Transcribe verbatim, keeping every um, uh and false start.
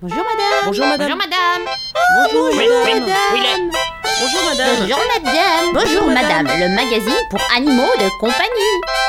Bonjour madame. Bonjour madame. Bonjour madame. Bonjour Oui, madame. oui, oui, il est. Bonjour madame. Bonjour madame. Bonjour madame, le magazine pour animaux de compagnie.